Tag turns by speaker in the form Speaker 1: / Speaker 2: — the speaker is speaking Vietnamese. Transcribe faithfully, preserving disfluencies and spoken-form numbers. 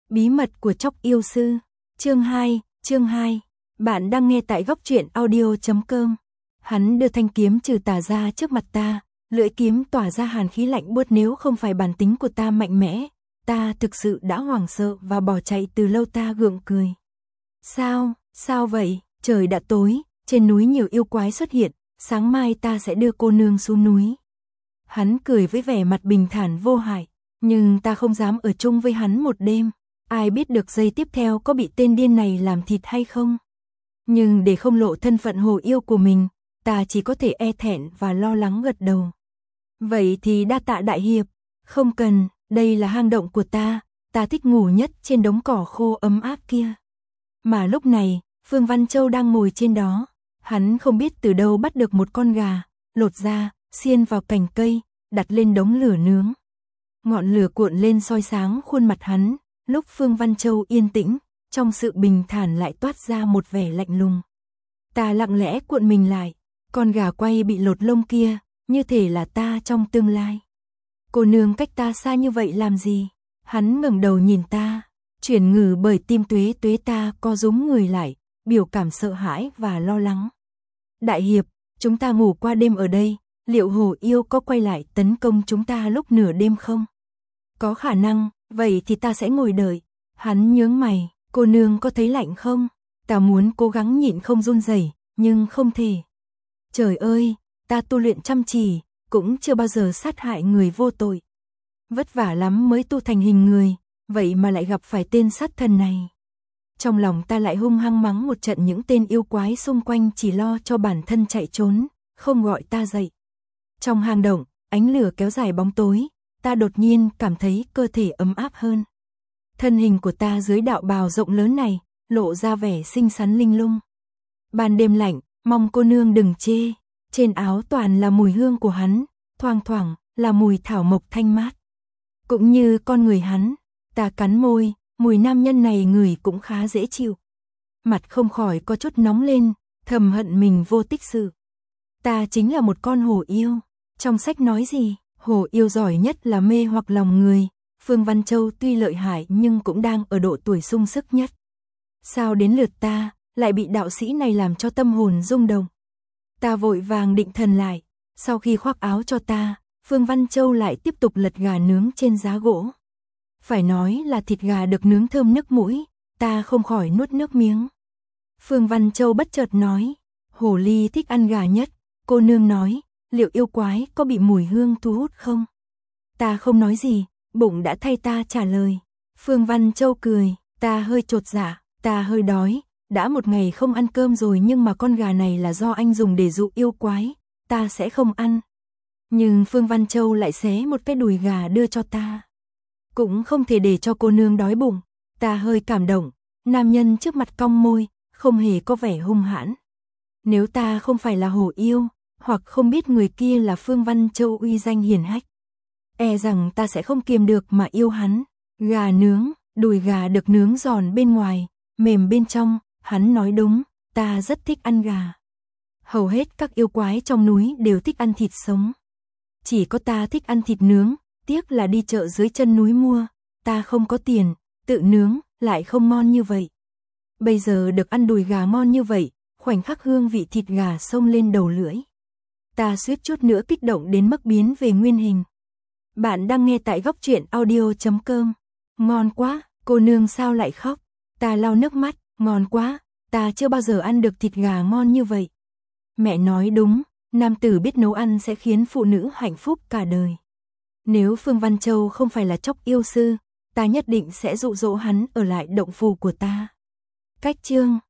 Speaker 1: Bí mật của Chóc Yêu Sư. Chương hai, chương hai. Bạn đang nghe tại góc truyện audio chấm com. Hắn đưa thanh kiếm trừ tà ra trước mặt ta, lưỡi kiếm tỏa ra hàn khí lạnh buốt, nếu không phải bản tính của ta mạnh mẽ, ta thực sự đã hoảng sợ và bỏ chạy từ lâu. Ta gượng cười. Sao, sao vậy? Trời đã tối, trên núi nhiều yêu quái xuất hiện, sáng mai ta sẽ đưa cô nương xuống núi. Hắn cười với vẻ mặt bình thản vô hại, nhưng ta không dám ở chung với hắn một đêm. Ai biết được giây tiếp theo có bị tên điên này làm thịt hay không? Nhưng để không lộ thân phận hồ yêu của mình, ta chỉ có thể e thẹn và lo lắng gật đầu. Vậy thì đa tạ đại hiệp. Không cần, đây là hang động của ta, ta thích ngủ nhất trên đống cỏ khô ấm áp kia. Mà lúc này, Phương Văn Châu đang ngồi trên đó. Hắn không biết từ đâu bắt được một con gà, lột ra, xiên vào cành cây, đặt lên đống lửa nướng. Ngọn lửa cuộn lên soi sáng khuôn mặt hắn. Lúc Phương Văn Châu yên tĩnh, trong sự bình thản lại toát ra một vẻ lạnh lùng. Ta lặng lẽ cuộn mình lại, con gà quay bị lột lông kia, như thể là ta trong tương lai. Cô nương cách ta xa như vậy làm gì? Hắn ngẩng đầu nhìn ta, chuyển ngừ bởi tim tuế tuế. Ta co rúm người lại, biểu cảm sợ hãi và lo lắng. Đại hiệp, chúng ta ngủ qua đêm ở đây, liệu hồ yêu có quay lại tấn công chúng ta lúc nửa đêm không? Có khả năng. Vậy thì ta sẽ ngồi đợi. Hắn nhướng mày, cô nương có thấy lạnh không? Ta muốn cố gắng nhịn không run rẩy, nhưng không thể. Trời ơi, ta tu luyện chăm chỉ, cũng chưa bao giờ sát hại người vô tội. Vất vả lắm mới tu thành hình người, vậy mà lại gặp phải tên sát thần này. Trong lòng ta lại hung hăng mắng một trận những tên yêu quái xung quanh chỉ lo cho bản thân chạy trốn, không gọi ta dậy. Trong hang động, ánh lửa kéo dài bóng tối. Ta đột nhiên cảm thấy cơ thể ấm áp hơn. Thân hình của ta dưới đạo bào rộng lớn này, lộ ra vẻ xinh xắn linh lung. Ban đêm lạnh, mong cô nương đừng chê. Trên áo toàn là mùi hương của hắn, thoang thoảng là mùi thảo mộc thanh mát. Cũng như con người hắn, ta cắn môi, mùi nam nhân này ngửi cũng khá dễ chịu. Mặt không khỏi có chút nóng lên, thầm hận mình vô tích sự. Ta chính là một con hổ yêu. Trong sách nói gì? Hổ yêu giỏi nhất là mê hoặc lòng người. Phương Văn Châu tuy lợi hại nhưng cũng đang ở độ tuổi sung sức nhất. Sao đến lượt ta, lại bị đạo sĩ này làm cho tâm hồn rung động. Ta vội vàng định thần lại. Sau khi khoác áo cho ta, Phương Văn Châu lại tiếp tục lật gà nướng trên giá gỗ. Phải nói là thịt gà được nướng thơm nức mũi, ta không khỏi nuốt nước miếng. Phương Văn Châu bất chợt nói, Hồ ly thích ăn gà nhất. Cô nương nói, liệu yêu quái có bị mùi hương thu hút không? Ta không nói gì, bụng đã thay ta trả lời. Phương Văn Châu cười, ta hơi chột dạ, ta hơi đói, đã một ngày không ăn cơm rồi, nhưng mà con gà này là do anh dùng để dụ yêu quái, ta sẽ không ăn. Nhưng Phương Văn Châu lại xé một cái đùi gà đưa cho ta. Cũng không thể để cho cô nương đói bụng. Ta hơi cảm động, nam nhân trước mặt cong môi, không hề có vẻ hung hãn. Nếu ta không phải là hổ yêu, hoặc không biết người kia là Phương Văn Châu uy danh hiển hách, e rằng ta sẽ không kiềm được mà yêu hắn. Gà nướng, đùi gà được nướng giòn bên ngoài, mềm bên trong. Hắn nói đúng, ta rất thích ăn gà. Hầu hết các yêu quái trong núi đều thích ăn thịt sống. Chỉ có ta thích ăn thịt nướng, tiếc là đi chợ dưới chân núi mua. Ta không có tiền, tự nướng, lại không ngon như vậy. Bây giờ được ăn đùi gà ngon như vậy, khoảnh khắc hương vị thịt gà xông lên đầu lưỡi. Ta suýt chút nữa kích động đến mức biến về nguyên hình. Bạn đang nghe tại góc truyện audio chấm com. Ngon quá, cô nương sao lại khóc? Ta lau nước mắt, ngon quá, ta chưa bao giờ ăn được thịt gà ngon như vậy. Mẹ nói đúng, nam tử biết nấu ăn sẽ khiến phụ nữ hạnh phúc cả đời. Nếu Phương Văn Châu không phải là Chóc Yêu Sư, ta nhất định sẽ dụ dỗ hắn ở lại động phủ của ta. Cách chương